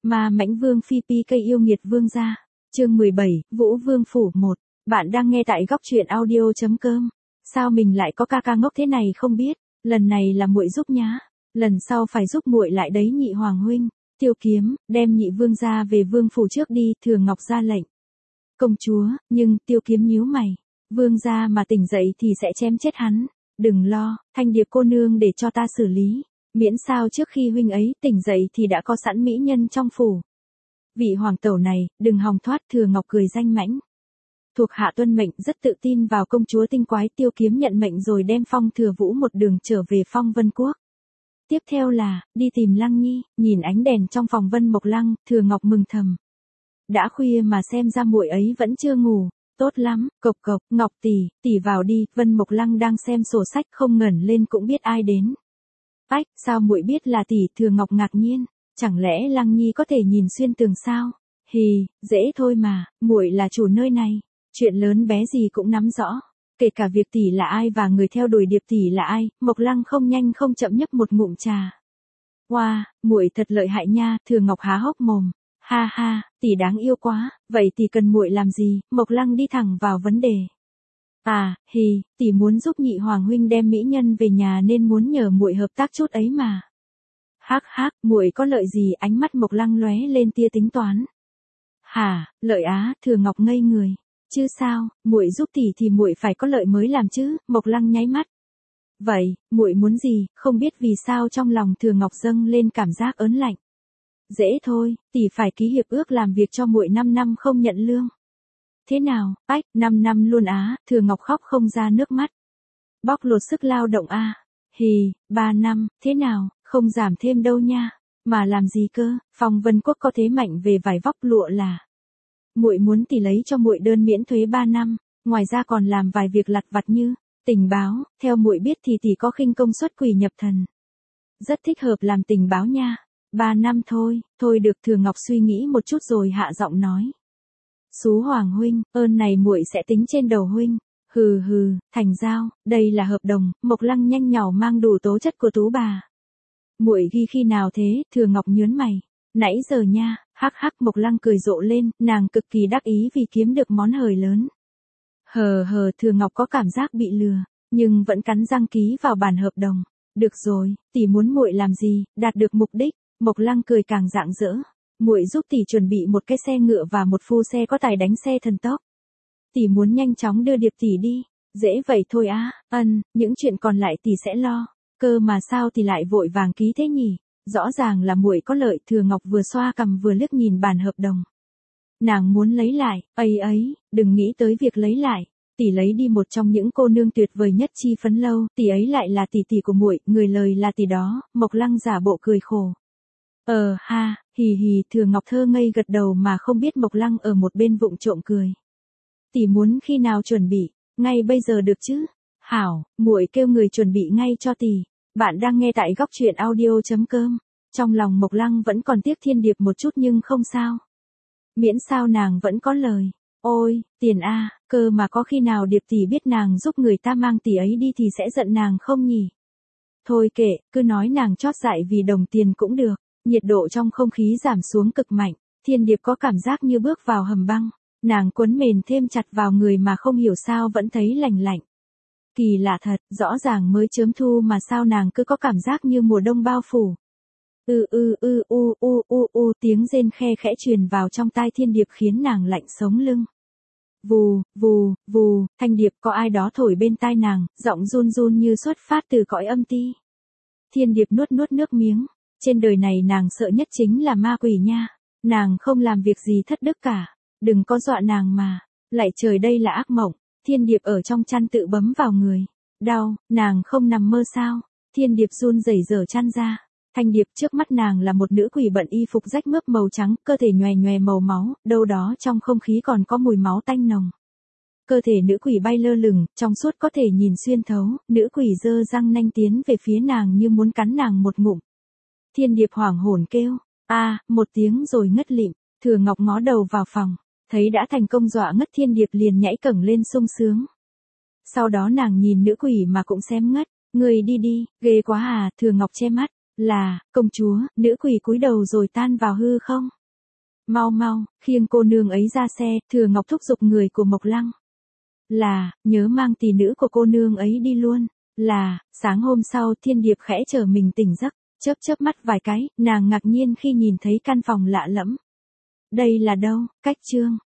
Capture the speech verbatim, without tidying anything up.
Ma Mãnh Vương Phi Pi cây yêu nghiệt vương gia. Chương mười bảy, Vũ Vương phủ một. Bạn đang nghe tại góc truyện audio chấm com. Sao mình lại có ca ca ngốc thế này không biết, lần này là muội giúp nhá, lần sau phải giúp muội lại đấy nhị hoàng huynh. Tiêu Kiếm, đem nhị vương gia về vương phủ trước đi, Thường Ngọc ra lệnh. Công chúa, nhưng Tiêu Kiếm nhíu mày, vương gia mà tỉnh dậy thì sẽ chém chết hắn. Đừng lo, Thanh Điệp cô nương để cho ta xử lý. Miễn sao trước khi huynh ấy tỉnh dậy thì đã có sẵn mỹ nhân trong phủ. Vị hoàng tẩu này, đừng hòng thoát. Thường Ngọc cười danh mãnh. Thuộc hạ tuân mệnh, rất tự tin vào công chúa tinh quái. Tiêu Kiếm nhận mệnh rồi đem Phong Thừa Vũ một đường trở về Phong Vân Quốc. Tiếp theo là, đi tìm Lăng Nhi. Nhìn ánh đèn trong phòng Vân Mộc Lăng, Thường Ngọc mừng thầm. Đã khuya mà xem ra muội ấy vẫn chưa ngủ. Tốt lắm, cộc cộc, Ngọc tỷ, tỷ vào đi. Vân Mộc Lăng đang xem sổ sách không ngẩng lên cũng biết ai đến. Ách, sao muội biết là tỷ? Thường Ngọc ngạc nhiên, chẳng lẽ Lăng Nhi có thể nhìn xuyên tường sao? Hì, dễ thôi mà, muội là chủ nơi này, chuyện lớn bé gì cũng nắm rõ, kể cả việc tỷ là ai và người theo đuổi điệp tỷ là ai. Mộc Lăng không nhanh không chậm nhấp một ngụm trà. Wow, muội thật lợi hại nha. Thường Ngọc há hốc mồm, ha ha, tỷ đáng yêu quá, vậy tỷ cần muội làm gì? Mộc Lăng đi thẳng vào vấn đề. À, hì, tỷ muốn giúp nhị hoàng huynh đem mỹ nhân về nhà nên muốn nhờ muội hợp tác chút ấy mà. Hắc hắc, muội có lợi gì? Ánh mắt Mộc Lăng lóe lên tia tính toán. Hả, lợi á? Thường Ngọc ngây người. Chứ sao, muội giúp tỷ thì muội phải có lợi mới làm chứ. Mộc Lăng nháy mắt. Vậy, muội muốn gì? Không biết vì sao trong lòng Thường Ngọc dâng lên cảm giác ớn lạnh. Dễ thôi, tỷ phải ký hiệp ước làm việc cho muội năm năm không nhận lương. Thế nào? Ách, năm năm luôn á. Thường Ngọc khóc không ra nước mắt. Bóc lột sức lao động a. À? Hì, ba năm, thế nào, không giảm thêm đâu nha. Mà làm gì cơ? Phong Vân Quốc có thế mạnh về vải vóc lụa là. Muội muốn tỷ lấy cho muội đơn miễn thuế ba năm, ngoài ra còn làm vài việc lặt vặt như tình báo. Theo muội biết thì tỷ có khinh công xuất quỷ nhập thần, rất thích hợp làm tình báo nha. Ba năm thôi, thôi được. Thường Ngọc suy nghĩ một chút rồi hạ giọng nói. Xú Hoàng huynh, ơn này muội sẽ tính trên đầu huynh. Hừ hừ, thành giao, đây là hợp đồng. Mộc Lăng nhanh nhỏ mang đủ tố chất của tú bà. Muội ghi khi nào thế? Thường Ngọc nhớn mày. Nãy giờ nha. Hắc hắc. Mộc Lăng cười rộ lên, nàng cực kỳ đắc ý vì kiếm được món hời lớn. Hờ hờ. Thường Ngọc có cảm giác bị lừa, nhưng vẫn cắn răng ký vào bản hợp đồng. Được rồi, tỷ muốn muội làm gì? Đạt được mục đích. Mộc Lăng cười càng rạng rỡ. Muội giúp tỷ chuẩn bị một cái xe ngựa và một phu xe có tài đánh xe thần tốc. Tỷ muốn nhanh chóng đưa điệp tỷ đi. Dễ vậy thôi á. Ân, những chuyện còn lại tỷ sẽ lo. Cơ mà sao tỷ lại vội vàng ký thế nhỉ? Rõ ràng là muội có lợi. Thường Ngọc vừa xoa cằm vừa liếc nhìn bản hợp đồng. Nàng muốn lấy lại. Ấy ấy, đừng nghĩ tới việc lấy lại. Tỷ lấy đi một trong những cô nương tuyệt vời nhất chi phấn lâu. Tỷ ấy lại là tỷ tỷ của muội, người lời là tỷ đó. Mộc Lăng giả bộ cười khổ. Ờ ha, hì hì. Thường Ngọc thơ ngây gật đầu mà không biết Mộc Lăng ở một bên vụng trộm cười. Tỷ muốn khi nào chuẩn bị? Ngay bây giờ được chứ? Hảo, muội kêu người chuẩn bị ngay cho tỷ. Bạn đang nghe tại góc truyện audio chấm com. Trong lòng Mộc Lăng vẫn còn tiếc Thiên Điệp một chút nhưng không sao. Miễn sao nàng vẫn có lời. Ôi, tiền a, cơ mà có khi nào Điệp tỷ biết nàng giúp người ta mang tỷ ấy đi thì sẽ giận nàng không nhỉ? Thôi kệ, cứ nói nàng chót dại vì đồng tiền cũng được. Nhiệt độ trong không khí giảm xuống cực mạnh. Thiên Điệp có cảm giác như bước vào hầm băng. Nàng quấn mền thêm chặt vào người mà không hiểu sao vẫn thấy lành lạnh. Kỳ lạ thật, rõ ràng mới chớm thu mà sao nàng cứ có cảm giác như mùa đông bao phủ. Ư ư ư u u u u. Tiếng rên khe khẽ truyền vào trong tai Thiên Điệp khiến nàng lạnh sống lưng. Vù, vù, vù. Thanh Điệp, có ai đó thổi bên tai nàng, giọng run run như xuất phát từ cõi âm ti. Thiên Điệp nuốt nuốt nước miếng. Trên đời này nàng sợ nhất chính là ma quỷ nha. Nàng không làm việc gì thất đức cả. Đừng có dọa nàng mà. Lại trời, đây là ác mộng. Thiên Điệp ở trong chăn tự bấm vào người. Đau, nàng không nằm mơ sao? Thiên Điệp run rẩy giở chăn ra. Thanh Điệp, trước mắt nàng là một nữ quỷ bận y phục rách mướp màu trắng, cơ thể nhòe nhòe màu máu, đâu đó trong không khí còn có mùi máu tanh nồng. Cơ thể nữ quỷ bay lơ lửng, trong suốt có thể nhìn xuyên thấu. Nữ quỷ giơ răng nanh tiến về phía nàng như muốn cắn nàng một ngụm. Thiên Điệp hoảng hồn kêu, a, một tiếng rồi ngất lịm. Thường Ngọc ngó đầu vào phòng, thấy đã thành công dọa ngất Thiên Điệp liền nhảy cẫng lên sung sướng. Sau đó nàng nhìn nữ quỷ mà cũng xém ngất. Người đi đi, ghê quá à. Thường Ngọc che mắt, Là, công chúa, nữ quỷ cúi đầu rồi tan vào hư không? Mau mau, khiêng cô nương ấy ra xe, Thừa Ngọc thúc giục người của Mộc Lăng. Là, nhớ mang tỷ nữ của cô nương ấy đi luôn. Là, sáng hôm sau Thiên Điệp khẽ trở mình tỉnh giấc, chớp chớp mắt vài cái, nàng ngạc nhiên khi nhìn thấy căn phòng lạ lẫm. Đây là đâu, Cách Trương?